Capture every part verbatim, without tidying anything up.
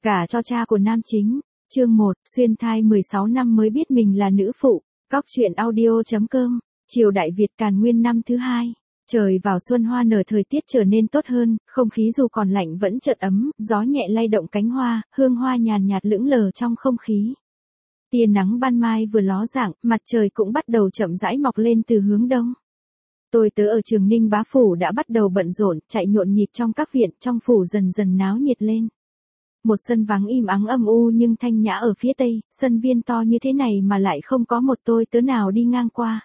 Gả cho cha của nam chính. Chương một, xuyên thai mười sáu năm mới biết mình là nữ phụ. Cóc truyện audio chấm com. Triều Đại Việt Càn Nguyên năm thứ hai. Trời vào xuân hoa nở, thời tiết trở nên tốt hơn, không khí dù còn lạnh vẫn chợt ấm, gió nhẹ lay động cánh hoa, hương hoa nhàn nhạt lững lờ trong không khí. Tia nắng ban mai vừa ló dạng, mặt trời cũng bắt đầu chậm rãi mọc lên từ hướng đông. Tôi tớ ở Trường Ninh bá phủ đã bắt đầu bận rộn, chạy nhộn nhịp trong các viện, trong phủ dần dần náo nhiệt lên. Một sân vắng im ắng âm u nhưng thanh nhã ở phía tây, sân viên to như thế này mà lại không có một tôi tớ nào đi ngang qua.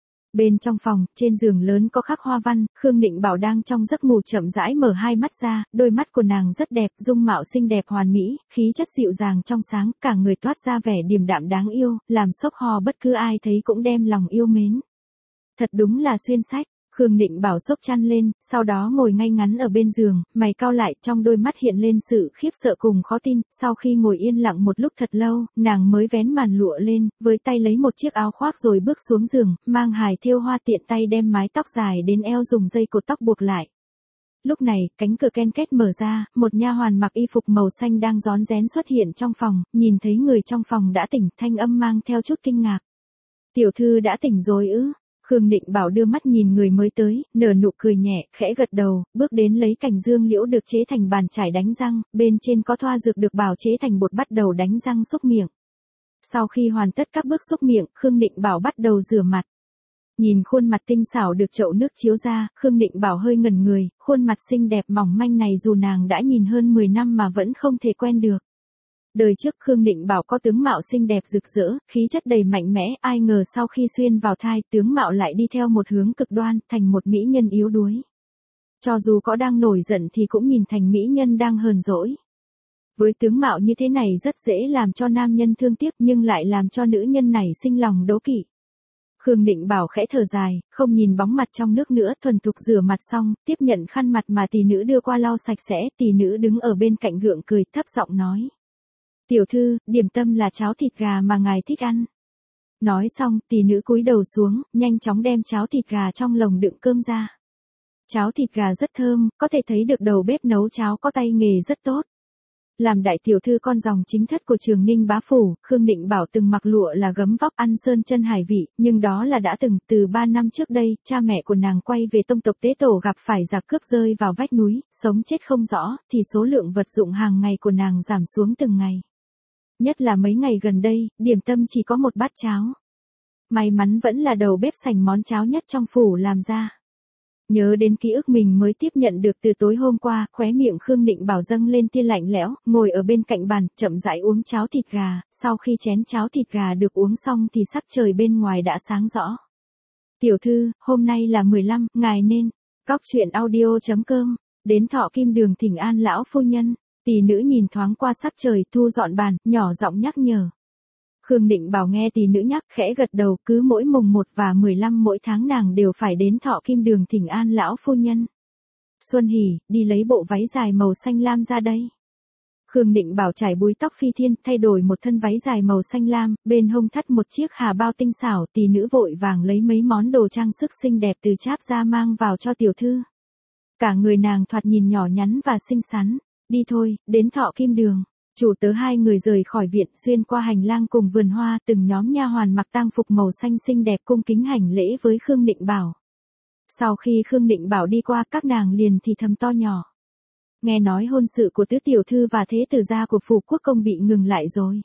Bên trong phòng, trên giường lớn có khắc hoa văn, Khương Định Bảo đang trong giấc ngủ chậm rãi mở hai mắt ra, đôi mắt của nàng rất đẹp, dung mạo xinh đẹp hoàn mỹ, khí chất dịu dàng trong sáng, cả người toát ra vẻ điềm đạm đáng yêu, làm sốc hò bất cứ ai thấy cũng đem lòng yêu mến. Thật đúng là xuyên sách. Khương Định Bảo xốc chăn lên, sau đó ngồi ngay ngắn ở bên giường, mày cau lại, trong đôi mắt hiện lên sự khiếp sợ cùng khó tin. Sau khi ngồi yên lặng một lúc thật lâu, nàng mới vén màn lụa lên, với tay lấy một chiếc áo khoác rồi bước xuống giường, mang hài thêu hoa, tiện tay đem mái tóc dài đến eo dùng dây cột tóc buộc lại. Lúc này, cánh cửa ken két mở ra, một nha hoàn mặc y phục màu xanh đang rón rén xuất hiện trong phòng, nhìn thấy người trong phòng đã tỉnh, thanh âm mang theo chút kinh ngạc. Tiểu thư đã tỉnh rồi ư? Khương Định Bảo đưa mắt nhìn người mới tới, nở nụ cười nhẹ, khẽ gật đầu, bước đến lấy cành dương liễu được chế thành bàn chải đánh răng, bên trên có thoa dược được bào chế thành bột, bắt đầu đánh răng xúc miệng. Sau khi hoàn tất các bước xúc miệng, Khương Định Bảo bắt đầu rửa mặt. Nhìn khuôn mặt tinh xảo được chậu nước chiếu ra, Khương Định Bảo hơi ngẩn người, khuôn mặt xinh đẹp mỏng manh này dù nàng đã nhìn hơn mười năm mà vẫn không thể quen được. Đời trước Khương Định Bảo có tướng mạo xinh đẹp rực rỡ, khí chất đầy mạnh mẽ, ai ngờ sau khi xuyên vào thai, tướng mạo lại đi theo một hướng cực đoan, thành một mỹ nhân yếu đuối. Cho dù có đang nổi giận thì cũng nhìn thành mỹ nhân đang hờn dỗi. Với tướng mạo như thế này rất dễ làm cho nam nhân thương tiếc nhưng lại làm cho nữ nhân này sinh lòng đố kỵ. Khương Định Bảo khẽ thở dài, không nhìn bóng mặt trong nước nữa, thuần thục rửa mặt xong, tiếp nhận khăn mặt mà tỷ nữ đưa qua lau sạch sẽ, tỷ nữ đứng ở bên cạnh gượng cười, thấp giọng nói. Tiểu thư, điểm tâm là cháo thịt gà mà ngài thích ăn. Nói xong, tỷ nữ cúi đầu xuống, nhanh chóng đem cháo thịt gà trong lồng đựng cơm ra. Cháo thịt gà rất thơm, có thể thấy được đầu bếp nấu cháo có tay nghề rất tốt. Làm đại tiểu thư con dòng chính thất của Trường Ninh bá phủ, Khương Định Bảo từng mặc lụa là gấm vóc, ăn sơn chân hải vị, nhưng đó là đã từng. Từ ba năm trước đây, cha mẹ của nàng quay về tông tộc Tế Tổ gặp phải giặc cướp rơi vào vách núi, sống chết không rõ, thì số lượng vật dụng hàng ngày của nàng giảm xuống từng ngày. Nhất là mấy ngày gần đây, điểm tâm chỉ có một bát cháo. May mắn vẫn là đầu bếp sành món cháo nhất trong phủ làm ra. Nhớ đến ký ức mình mới tiếp nhận được từ tối hôm qua, khóe miệng Khương Định Bảo dâng lên tia lạnh lẽo, ngồi ở bên cạnh bàn, chậm rãi uống cháo thịt gà. Sau khi chén cháo thịt gà được uống xong thì sắc trời bên ngoài đã sáng rõ. Tiểu thư, hôm nay là mười lăm, ngài nên. Cóc truyện audio chấm com. Đến Thọ Kim Đường thỉnh an lão phu nhân. Tỷ nữ nhìn thoáng qua sắc trời, thu dọn bàn, nhỏ giọng nhắc nhở. Khương Định Bảo nghe tỷ nữ nhắc, khẽ gật đầu, cứ mỗi mùng một và mười lăm mỗi tháng nàng đều phải đến Thọ Kim Đường thỉnh an lão phu nhân. Xuân Hỉ, đi lấy bộ váy dài màu xanh lam ra đây. Khương Định Bảo trải búi tóc phi thiên, thay đổi một thân váy dài màu xanh lam, bên hông thắt một chiếc hà bao tinh xảo, tỷ nữ vội vàng lấy mấy món đồ trang sức xinh đẹp từ cháp ra mang vào cho tiểu thư. Cả người nàng thoạt nhìn nhỏ nhắn và xinh xắn. Đi thôi, đến Thọ Kim Đường. Chủ tớ hai người rời khỏi viện, xuyên qua hành lang cùng vườn hoa, từng nhóm nha hoàn mặc tang phục màu xanh xinh đẹp cung kính hành lễ với Khương Định Bảo. Sau khi Khương Định Bảo đi qua, các nàng liền thì thầm to nhỏ. Nghe nói hôn sự của tứ tiểu thư và thế tử gia của phủ quốc công bị ngừng lại rồi.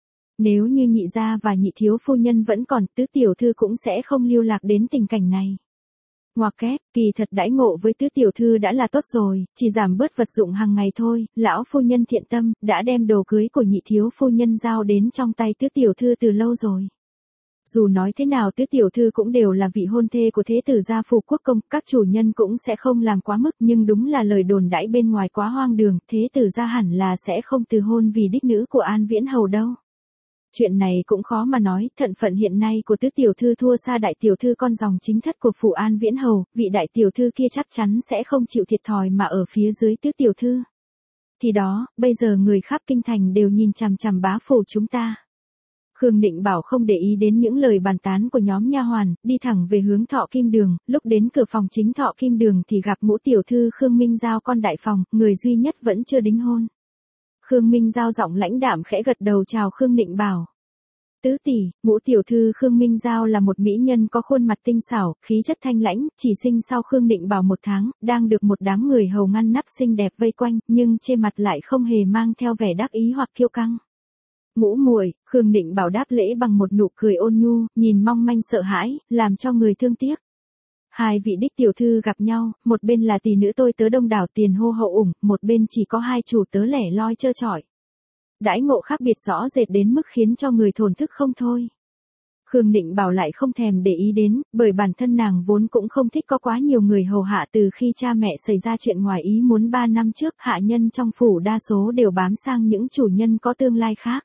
Nếu như nhị gia và nhị thiếu phu nhân vẫn còn, tứ tiểu thư cũng sẽ không lưu lạc đến tình cảnh này. Ngoặc kép, kỳ thật đãi ngộ với tứ tiểu thư đã là tốt rồi, chỉ giảm bớt vật dụng hàng ngày thôi, lão phu nhân thiện tâm, đã đem đồ cưới của nhị thiếu phu nhân giao đến trong tay tứ tiểu thư từ lâu rồi. Dù nói thế nào tứ tiểu thư cũng đều là vị hôn thê của thế tử gia phủ quốc công, các chủ nhân cũng sẽ không làm quá mức, nhưng đúng là lời đồn đãi bên ngoài quá hoang đường, thế tử gia hẳn là sẽ không từ hôn vì đích nữ của An Viễn Hầu đâu. Chuyện này cũng khó mà nói, thận phận hiện nay của tứ tiểu thư thua xa đại tiểu thư con dòng chính thất của phủ An Viễn Hầu, vị đại tiểu thư kia chắc chắn sẽ không chịu thiệt thòi mà ở phía dưới tứ tiểu thư. Thì đó, bây giờ người khắp kinh thành đều nhìn chằm chằm bá phủ chúng ta. Khương Định Bảo không để ý đến những lời bàn tán của nhóm nha hoàn, đi thẳng về hướng Thọ Kim Đường, lúc đến cửa phòng chính Thọ Kim Đường thì gặp ngũ tiểu thư Khương Minh Giao con đại phòng, người duy nhất vẫn chưa đính hôn. Khương Minh Giao giọng lãnh đạm khẽ gật đầu chào Khương Định Bảo. Tứ tỷ, ngũ tiểu thư Khương Minh Giao là một mỹ nhân có khuôn mặt tinh xảo, khí chất thanh lãnh, chỉ sinh sau Khương Định Bảo một tháng, đang được một đám người hầu ngăn nắp xinh đẹp vây quanh, nhưng trên mặt lại không hề mang theo vẻ đắc ý hoặc kiêu căng. Ngũ muội, Khương Định Bảo đáp lễ bằng một nụ cười ôn nhu, nhìn mong manh sợ hãi, làm cho người thương tiếc. Hai vị đích tiểu thư gặp nhau, một bên là tỷ nữ tôi tớ đông đảo tiền hô hậu ủng, một bên chỉ có hai chủ tớ lẻ loi trơ trọi. Đãi ngộ khác biệt rõ rệt đến mức khiến cho người thổn thức không thôi. Khương Định Bảo lại không thèm để ý đến, bởi bản thân nàng vốn cũng không thích có quá nhiều người hầu hạ từ khi cha mẹ xảy ra chuyện ngoài ý muốn ba năm trước, hạ nhân trong phủ đa số đều bám sang những chủ nhân có tương lai khác.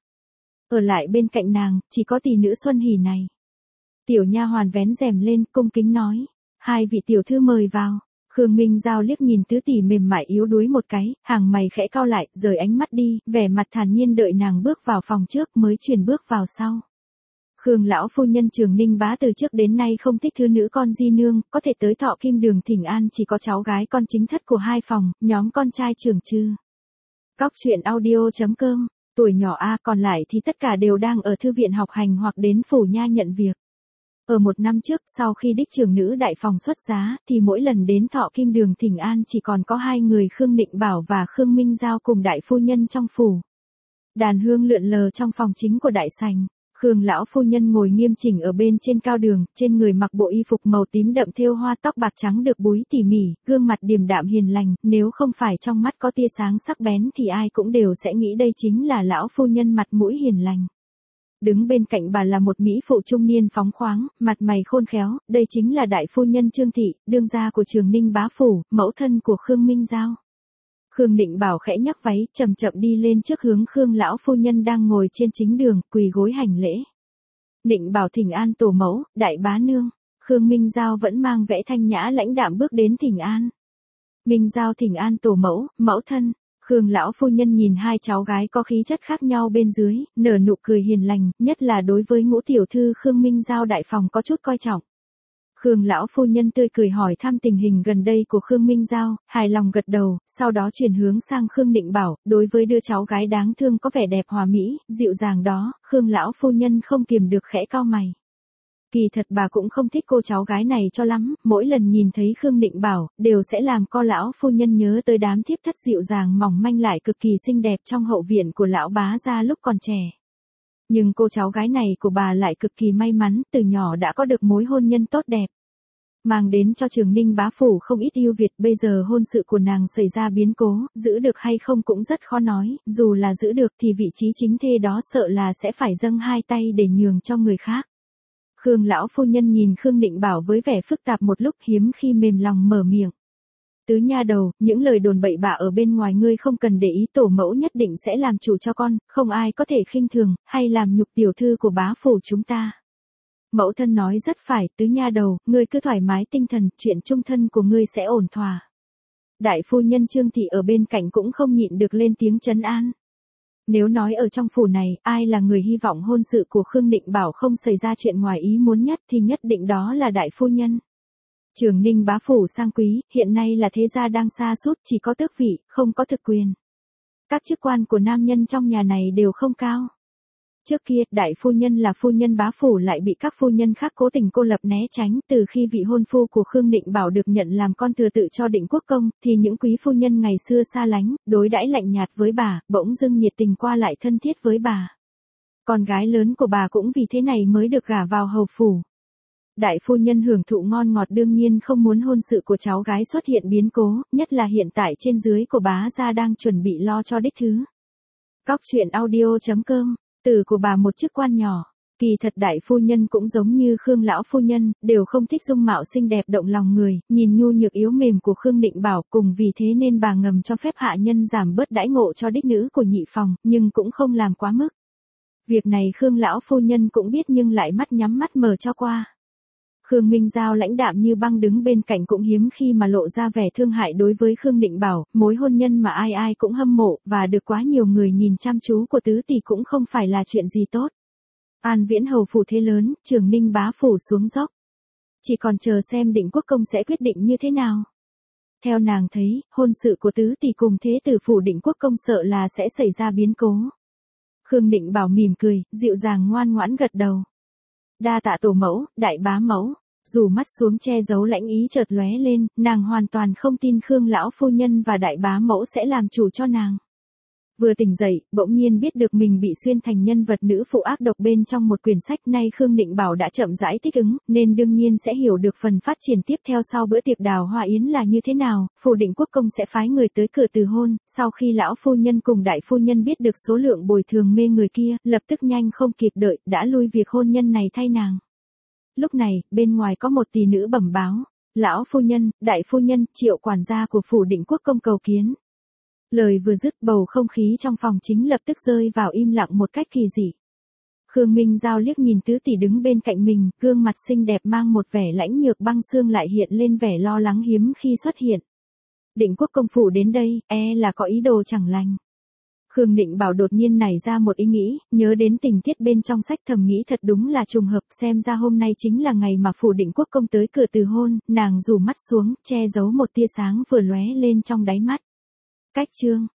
Ở lại bên cạnh nàng, chỉ có tỷ nữ Xuân Hỷ này. Tiểu nha hoàn vén rèm lên, cung kính nói, hai vị tiểu thư mời vào. Khương Minh Giao liếc nhìn tứ tỷ mềm mại yếu đuối một cái, hàng mày khẽ cau lại, rời ánh mắt đi, vẻ mặt thản nhiên đợi nàng bước vào phòng trước mới chuyển bước vào sau. Khương lão phu nhân Trường Ninh Bá từ trước đến nay không thích thứ nữ con di nương, có thể tới Thọ Kim Đường thỉnh an chỉ có cháu gái con chính thất của hai phòng, nhóm con trai trưởng Trư. Cóc truyện audio chấm com, tuổi nhỏ A, còn lại thì tất cả đều đang ở thư viện học hành hoặc đến phủ nha nhận việc. Ở một năm trước, sau khi đích trưởng nữ đại phòng xuất giá, thì mỗi lần đến Thọ Kim Đường thỉnh an chỉ còn có hai người Khương Định Bảo và Khương Minh Giao cùng đại phu nhân trong phủ. Đàn hương lượn lờ trong phòng chính của đại sảnh. Khương lão phu nhân ngồi nghiêm chỉnh ở bên trên cao đường, trên người mặc bộ y phục màu tím đậm thêu hoa, tóc bạc trắng được búi tỉ mỉ, gương mặt điềm đạm hiền lành, nếu không phải trong mắt có tia sáng sắc bén thì ai cũng đều sẽ nghĩ đây chính là lão phu nhân mặt mũi hiền lành. Đứng bên cạnh bà là một mỹ phụ trung niên phóng khoáng, mặt mày khôn khéo, đây chính là đại phu nhân Trương Thị, đương gia của Trường Ninh Bá phủ, mẫu thân của Khương Minh Giao. Khương Định Bảo khẽ nhắc váy, chậm chậm đi lên trước hướng Khương lão phu nhân đang ngồi trên chính đường, quỳ gối hành lễ. Định Bảo thỉnh an tổ mẫu, đại bá nương. Khương Minh Giao vẫn mang vẻ thanh nhã lãnh đạm bước đến thỉnh an. Minh Giao thỉnh an tổ mẫu, mẫu thân. Khương lão phu nhân nhìn hai cháu gái có khí chất khác nhau bên dưới, nở nụ cười hiền lành, nhất là đối với ngũ tiểu thư Khương Minh Giao đại phòng có chút coi trọng. Khương lão phu nhân tươi cười hỏi thăm tình hình gần đây của Khương Minh Giao, hài lòng gật đầu, sau đó chuyển hướng sang Khương Định Bảo, đối với đứa cháu gái đáng thương có vẻ đẹp hòa mỹ, dịu dàng đó, Khương lão phu nhân không kiềm được khẽ cau mày. Kỳ thật bà cũng không thích cô cháu gái này cho lắm, mỗi lần nhìn thấy Khương Định Bảo, đều sẽ làm co lão phu nhân nhớ tới đám thiếp thất dịu dàng mỏng manh lại cực kỳ xinh đẹp trong hậu viện của lão bá gia lúc còn trẻ. Nhưng cô cháu gái này của bà lại cực kỳ may mắn, từ nhỏ đã có được mối hôn nhân tốt đẹp. Mang đến cho Trường Ninh Bá phủ không ít ưu việt, bây giờ hôn sự của nàng xảy ra biến cố, giữ được hay không cũng rất khó nói, dù là giữ được thì vị trí chính thê đó sợ là sẽ phải dâng hai tay để nhường cho người khác. Khương lão phu nhân nhìn Khương Định Bảo với vẻ phức tạp một lúc, hiếm khi mềm lòng mở miệng. Tứ nha đầu, những lời đồn bậy bạ ở bên ngoài ngươi không cần để ý, tổ mẫu nhất định sẽ làm chủ cho con, không ai có thể khinh thường, hay làm nhục tiểu thư của bá phủ chúng ta. Mẫu thân nói rất phải, tứ nha đầu, ngươi cứ thoải mái tinh thần, chuyện chung thân của ngươi sẽ ổn thỏa. Đại phu nhân Trương Thị ở bên cạnh cũng không nhịn được lên tiếng trấn an. Nếu nói ở trong phủ này, ai là người hy vọng hôn sự của Khương Định Bảo không xảy ra chuyện ngoài ý muốn nhất thì nhất định đó là đại phu nhân. Trường Ninh Bá phủ sang quý, hiện nay là thế gia đang sa sút, chỉ có tước vị, không có thực quyền. Các chức quan của nam nhân trong nhà này đều không cao. Trước kia, đại phu nhân là phu nhân bá phủ lại bị các phu nhân khác cố tình cô lập né tránh, từ khi vị hôn phu của Khương Định Bảo được nhận làm con thừa tự cho Định Quốc công, thì những quý phu nhân ngày xưa xa lánh, đối đãi lạnh nhạt với bà, bỗng dưng nhiệt tình qua lại thân thiết với bà. Con gái lớn của bà cũng vì thế này mới được gả vào hầu phủ. Đại phu nhân hưởng thụ ngon ngọt đương nhiên không muốn hôn sự của cháu gái xuất hiện biến cố, nhất là hiện tại trên dưới của bá gia đang chuẩn bị lo cho đích thứ. Cóc truyện audio chấm com, từ của bà một chức quan nhỏ, kỳ thật đại phu nhân cũng giống như Khương lão phu nhân, đều không thích dung mạo xinh đẹp động lòng người, nhìn nhu nhược yếu mềm của Khương Định Bảo, cùng vì thế nên bà ngầm cho phép hạ nhân giảm bớt đãi ngộ cho đích nữ của nhị phòng, nhưng cũng không làm quá mức. Việc này Khương lão phu nhân cũng biết nhưng lại mắt nhắm mắt mở cho qua. Khương Minh Giao lãnh đạm như băng đứng bên cạnh cũng hiếm khi mà lộ ra vẻ thương hại đối với Khương Định Bảo, mối hôn nhân mà ai ai cũng hâm mộ, và được quá nhiều người nhìn chăm chú của tứ tỷ cũng không phải là chuyện gì tốt. An Viễn hầu phủ thế lớn, Trường Ninh Bá phủ xuống dốc. Chỉ còn chờ xem Định Quốc công sẽ quyết định như thế nào. Theo nàng thấy, hôn sự của tứ tỷ cùng thế tử Phủ Định Quốc công sợ là sẽ xảy ra biến cố. Khương Định Bảo mỉm cười, dịu dàng ngoan ngoãn gật đầu. Đa tạ tổ mẫu, đại bá mẫu. Dù mắt xuống che giấu lãnh ý chợt lóe lên, nàng hoàn toàn không tin Khương lão phu nhân và đại bá mẫu sẽ làm chủ cho nàng. Vừa tỉnh dậy, bỗng nhiên biết được mình bị xuyên thành nhân vật nữ phụ ác độc bên trong một quyển sách, nay Khương Định Bảo đã chậm rãi thích ứng, nên đương nhiên sẽ hiểu được phần phát triển tiếp theo sau bữa tiệc đào hoa yến là như thế nào. Phủ Định Quốc công sẽ phái người tới cửa từ hôn, sau khi lão phu nhân cùng đại phu nhân biết được số lượng bồi thường mê người kia, lập tức nhanh không kịp đợi, đã lui việc hôn nhân này thay nàng. Lúc này, bên ngoài có một tỷ nữ bẩm báo, lão phu nhân, đại phu nhân, Triệu quản gia của Phủ Định Quốc công cầu kiến. Lời vừa dứt, bầu không khí trong phòng chính lập tức rơi vào im lặng một cách kỳ dị. Khương Minh Giao liếc nhìn tứ tỷ đứng bên cạnh mình, gương mặt xinh đẹp mang một vẻ lãnh nhược băng xương lại hiện lên vẻ lo lắng hiếm khi xuất hiện. Định Quốc công phủ đến đây, e là có ý đồ chẳng lành. Khương Định Bảo đột nhiên nảy ra một ý nghĩ, nhớ đến tình tiết bên trong sách thầm nghĩ thật đúng là trùng hợp, xem ra hôm nay chính là ngày mà Phủ Định Quốc công tới cửa từ hôn, nàng rủ mắt xuống, che giấu một tia sáng vừa lóe lên trong đáy mắt. Cách chương